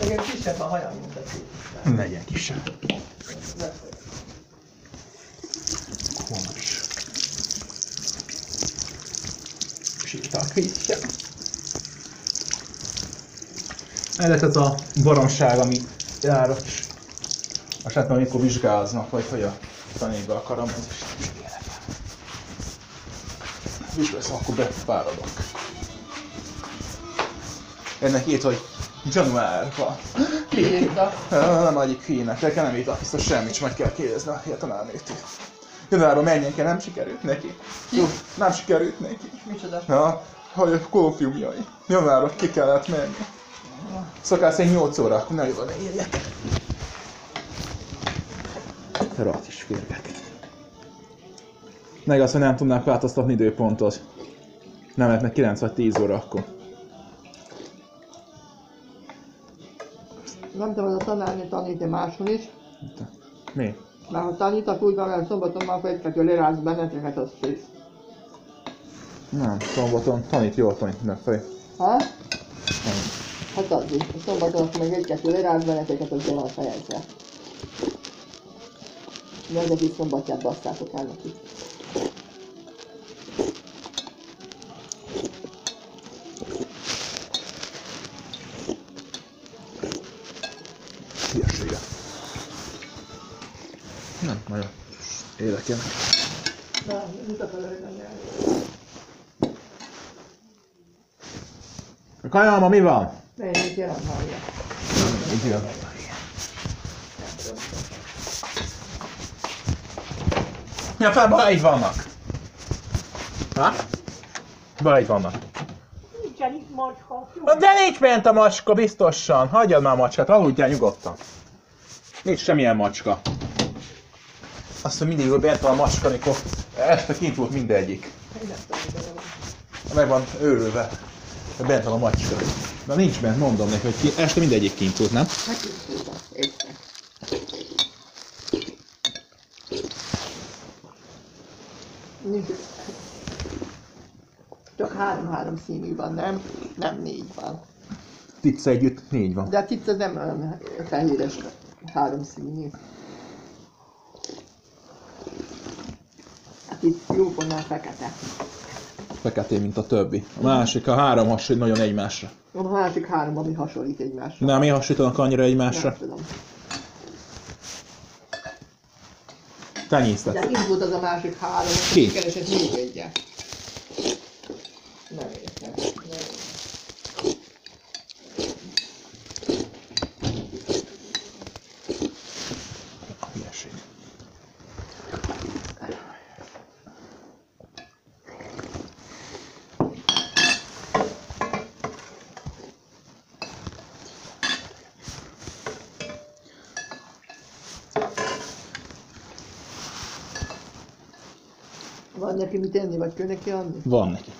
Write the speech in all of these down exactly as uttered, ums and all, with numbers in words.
Legyen kisebb a haja, mint a szép. Legyen kisebb. Komas. Sítakvítja. Ez ez a baromság, ami járok is. Most hát már mikor vizsgáznak, vagy hogy a tanékba akarom, ez is nem is ilyenek. Vizsgázom, akkor befáradok. Ennek írt, hogy januárban. Ki írta? Nem egyik híjnek, nekem nem írta biztos semmit, csak meg kell kérdezni a tanárnőtől. Januárban menjen kell, nem sikerült neki. Jó, nem sikerült neki. Micsoda? Ja, hogy a kófiumjai. Januárban ki kellett menni. Szokás szerint nyolc óra, ne jól ne írják. Rat is férgek. Meg azt, hogy nem tudnák változtatni időpontot. Nem lehetne kilenc vagy tíz óra akkor. Nem tudom, hogy a tanárnő tanítja máshol is. Mi? Mert ha tanítak úgy van, hogy szombaton már fejthető lérálsz benneteket, az kész. Nem, szombaton tanít, jól tanít mindenfelé. Ha? Hát az is. A szombaton akkor meg egy-kettő lérálsz benneteket, az jól van fejezve. De az egész szombatját basszátok el neki. Hülyesége. Nem, nagyon érdekelnek. Na, mit akar örülni? A kajálma mi van? Ne, itt jelen hallja. Itt jön. Ja, fel baráid vannak. Ha? Baráid vannak. Nincsen itt macska. De nincs bent a macska, biztosan. Hagyjad már a macskát, aludjál nyugodtan. Nincs semmilyen macska. Azt, hogy mindig jól bent van a macska, amikor este kint volt mindegyik. Meg van őrülve. Bent van a macska. De nincs bent, mondom neki, hogy ki, este mindegyik kint volt, nem? Hát kint volt, értem. Nincs. Csak három-három színű van, nem? Nem négy van. Tica együtt négy van. De a tic az nem olyan fehéres három színű. Hát itt jókonnál fekete. Feketé, mint a többi. A másik, a három hasonlít nagyon egymásra. A másik három, ami hasonlít egymásra. Nem, mi hasonlítanak annyira egymásra? Nem tudom. Tenyésztett. De itt volt az a másik három, Ki? aki keresett még egyet. Nem értem. Nem értem. A hülyeség. Van neki mit enni, vagy kell neki adni? Van neki.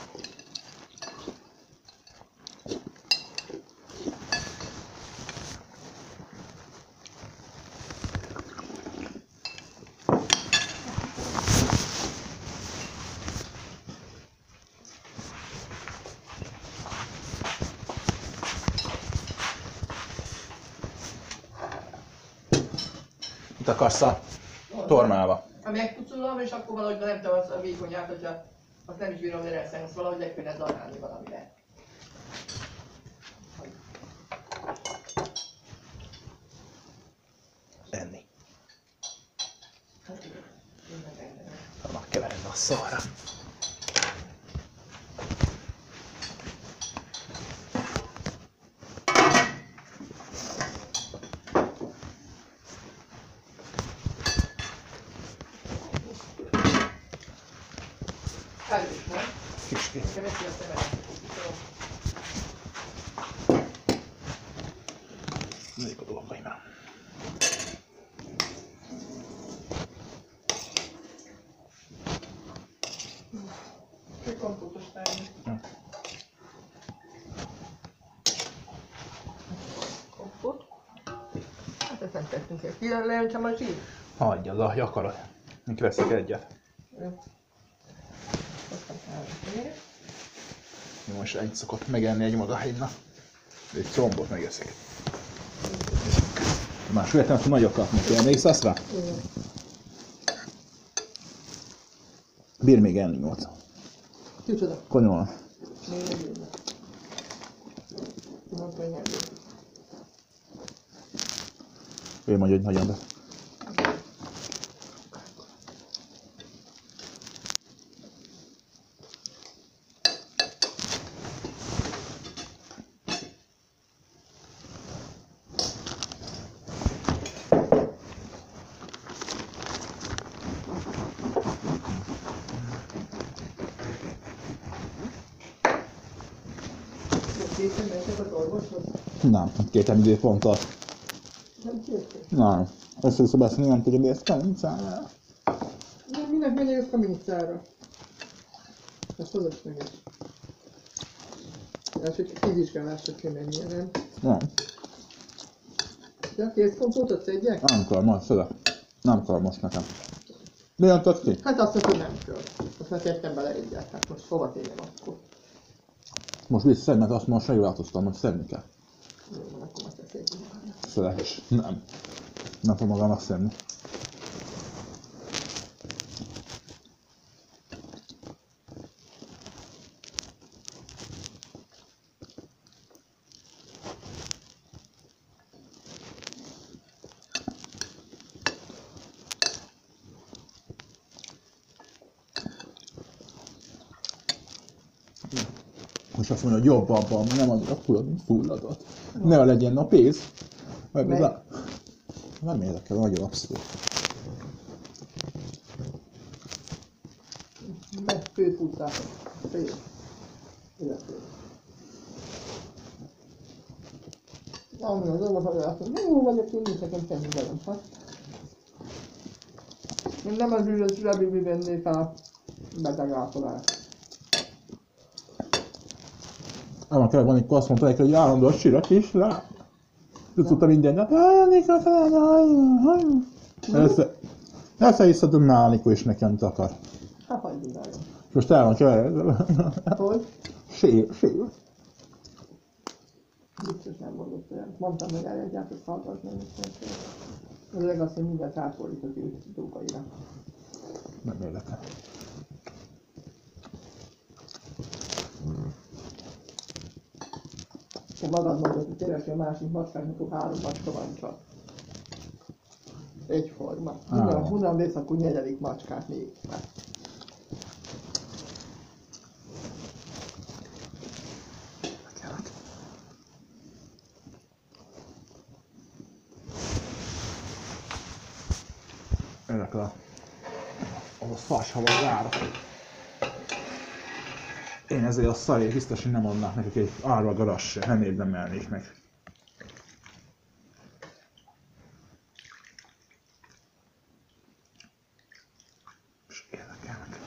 Mit akarsz a tormába? Ha megpucolom, és akkor valahogy nem tudom, az a vékonyát, hogyha azt nem is bírom lereszni, azt valahogy le kéne darálni valamire. Enni. Hát, én meg ennem. Annak keveredni a szarra. Erős, nem? Kicsit. Nekem eszi a szemedet. Nézzük a dolgaimra. Csak kompótos tenni. Kompót? Hát ezt nem tettünk el. Ki leöntsem a zsír? Hagyjad, ahogy akarod. Mink veszek egyet. Jó. Aztán elveszem. Most ennyit szokott megenni egy maga hegyna. De egy combot megeszek. Más véletlenül, hogy nagyokat neki. Emlékszel rá? Igen. Bír még enni nyolc. Kicsoda? Konyol. Még egy évben. Tudom, hogy nem jó. Ő mondja, hogy nagyon be. Készen mentek az orvoshoz? Nem, két időponttal. Nem kérték. Nem. Össze-vissza beszélni, nem tudja, de ezt kell, nincs számára. Nem, minek megyek a kamincára? Ezt az is meg is. Első kivizsgálásra kell mennie, nem? Nem. De a kézkompótot szedjek? Nem kell, majd szedek. Nem kell most nekem. Milyen tett ki? Hát azt mondta, hogy nem kell. Azt már tettem bele egyet, hát most hova tényleg akkor? Most visszamegy, mert azt most megváltoztam, hogy szedni kell. Jó, van, akkor azt teszek magának. Szedek. Nem. Nem fog magának szedni. Most azt mondja, hogy jobb abban, mert nem annyira fullad, mint fulladott. Ne legyen a pénz. Meg az a... Nem érdekel, nagyon abszolút. Meg főfutás. Fél. Illetve. Ami az orvos azt mondja, jó vagyok, én nincs nekem semmi velem, hát. Én nem az ügyes rebibi venné fel a beteg ápolást. Ám kell van, amikor azt mondta neki, hogy állandóan sírat is rá. Ő tudta minden nap, ah, Nikó, felálljál, Össze... Összeiszadom, már Nikó is nekem takar. Hát hagyjuk el. És most el van kell. Hogy? Sír, sír. Biztos nem mondott olyan. Mondtam, hogy elegyállt, hogy hallgatni, és nem. Az öreg azt, hogy mindent átfordított ő dolgaira. Nem érdekel. Te magad mondod, hogy keresni a másik macskának, akkor három macska van csak. Egyforma. Honnan, honnan vész, akkor negyedik macskát még. Érdekel a... Az a szars hava zárva. Én ezért a szarért biztos, hogy nem adnák nekik egy árva garas se, nem érdemelnék meg. És érdekelnek.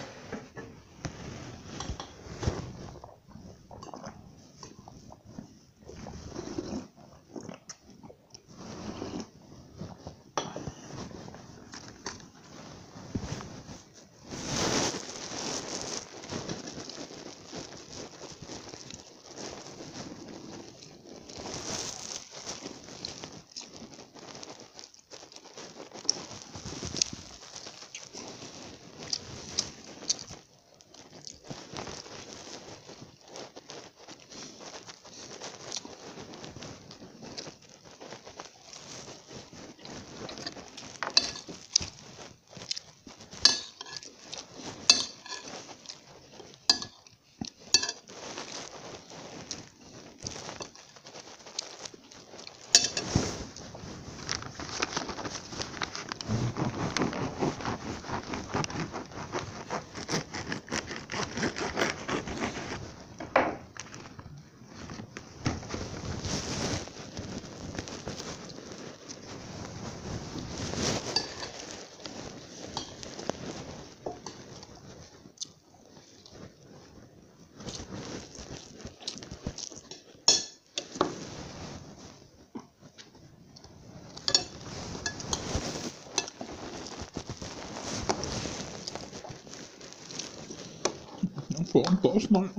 Fontos nagyon.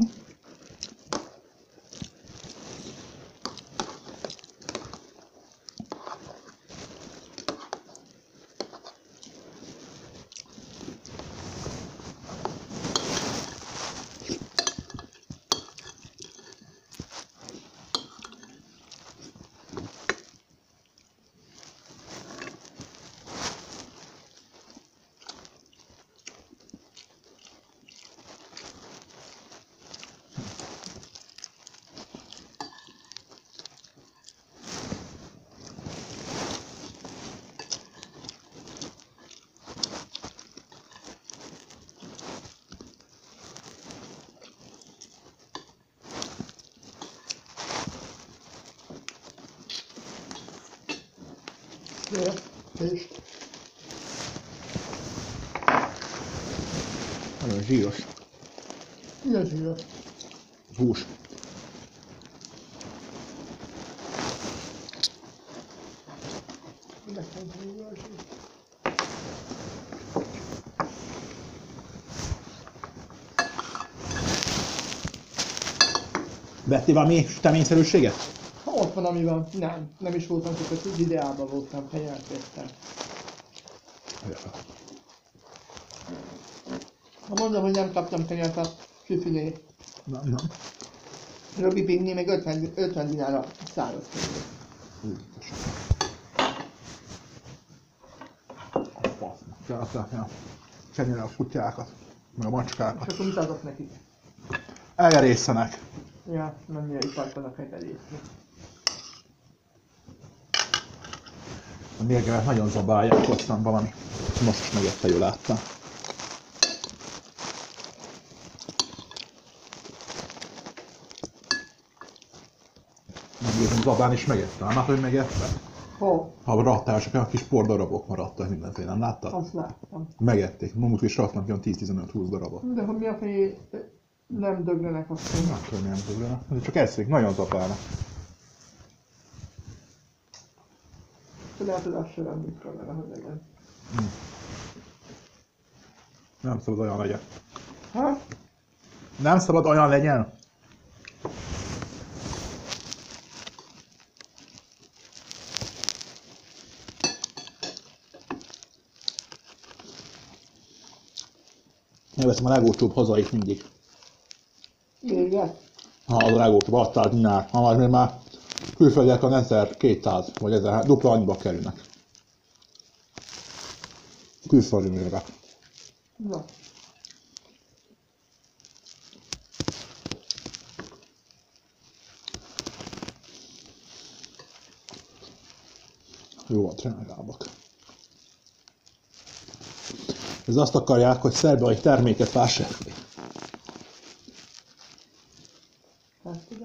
És Nagyon zsíros. ilyen zsíros. Hús. Vettél valami süteményszerűséget? Ha ott van, ami van. Nem, nem is voltam, csak az ideában voltam, fenyelt vettem. Ha mondom, hogy nem kaptam kenyert a süfiné. Nem, nem. Robi Pigni meg ötven, ötven dinára száraz kenyér. Kiadták a kenyere a kutyákat, meg a macskákat. És akkor mit adok nekik? Elgerészenek. Ja, mennyire ipartanak elgerészni. A mérgemet nagyon zabálják, hoztam valami. Most is megette, jól láttam. Megnézem, Zabán is megette. Nem látod, hogy megette? Ho, Ha raktál, csak olyan kis pordarabok maradtak mindenféle, nem láttad? azt láttam. Megették. Múlt is raktam ki olyan tíz-tizenöt-húsz darabot. De hogy mi a fejé nem döglenek azt mondja. Nem tudom, milyen döglenek. De csak eszik, nagyon zabálnak. De lehet, hogy az sem nem kellene, hogy legyen. Nem szabad olyan legyen. Ha? Nem szabad olyan legyen? Megveszem a legolcsóbb hazait mindig. Igen. Ha az a legolcsóbb, hatszáz dinár. Ha már, már külföldiek a ezerkétszáz vagy ezer, dupla annyiba kerülnek. Külföldi mérgek. Na. Jó a drágábbak. Ez azt akarják, hogy szerbai terméket vásárolni. Hát ugye?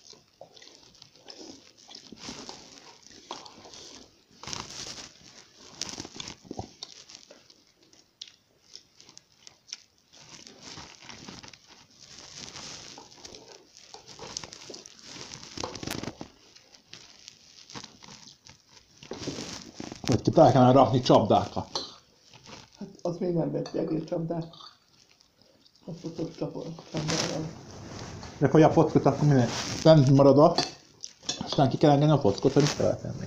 Hogy ki fel kellene rakni csapdákat. Hát azt még nem vett egész csapdát. Azt ott ott csapol csapdára. De hogy a fockot, akkor minden fent marad a, aztán ki kell engedni a fockot, vagy is kell tenni.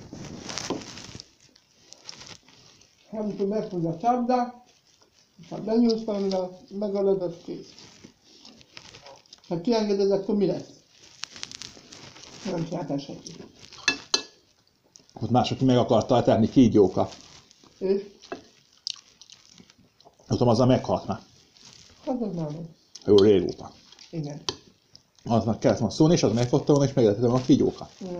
Amikor megfogja a csapdát, és ha benyúlsz valamivel, megölöd, az kész. Ha kiengeded, akkor mi lesz? Nem csináltál senki. Ott mások meg akarta tenni kígyókat. És? Tudom, azzal meghalt már. Hát az már nem. Jó régóta. Igen. Aznak kellett volna szólni, és az megfogta volna, és meglehetettem a kígyókat. Ja.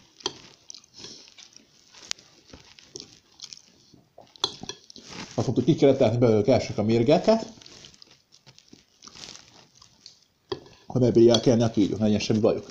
Azt mondta, hogy ki kellett tenni belőlük elsők a mérgeket, hogy megbírják kelni a kígyók, ne legyen semmi bajuk.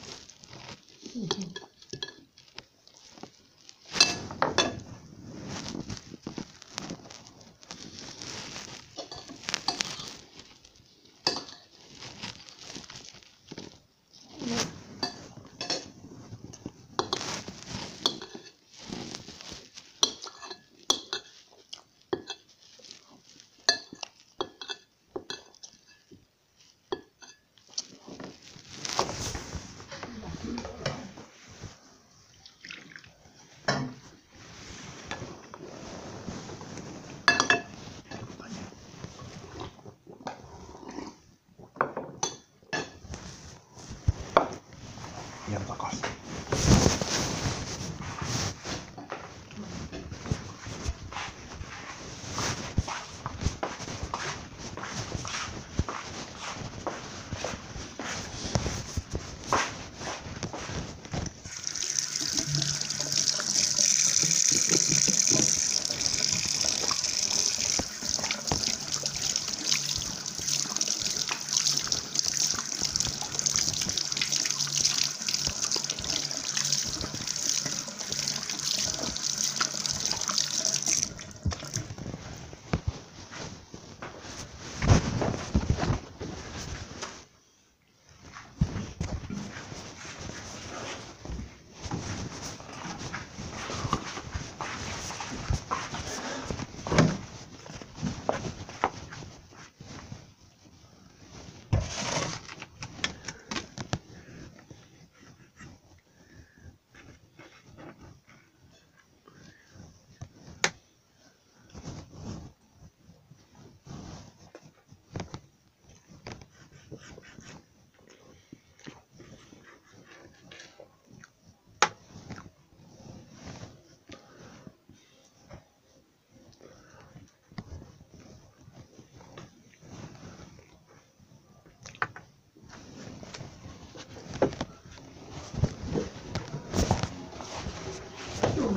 Ilyen takasz.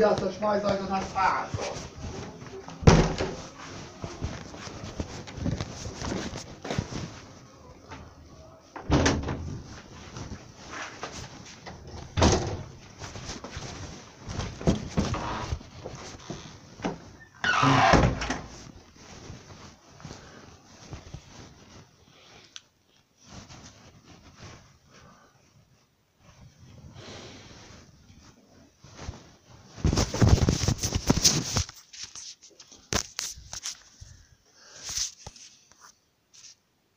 lubię schmeißen na twarz. Mm.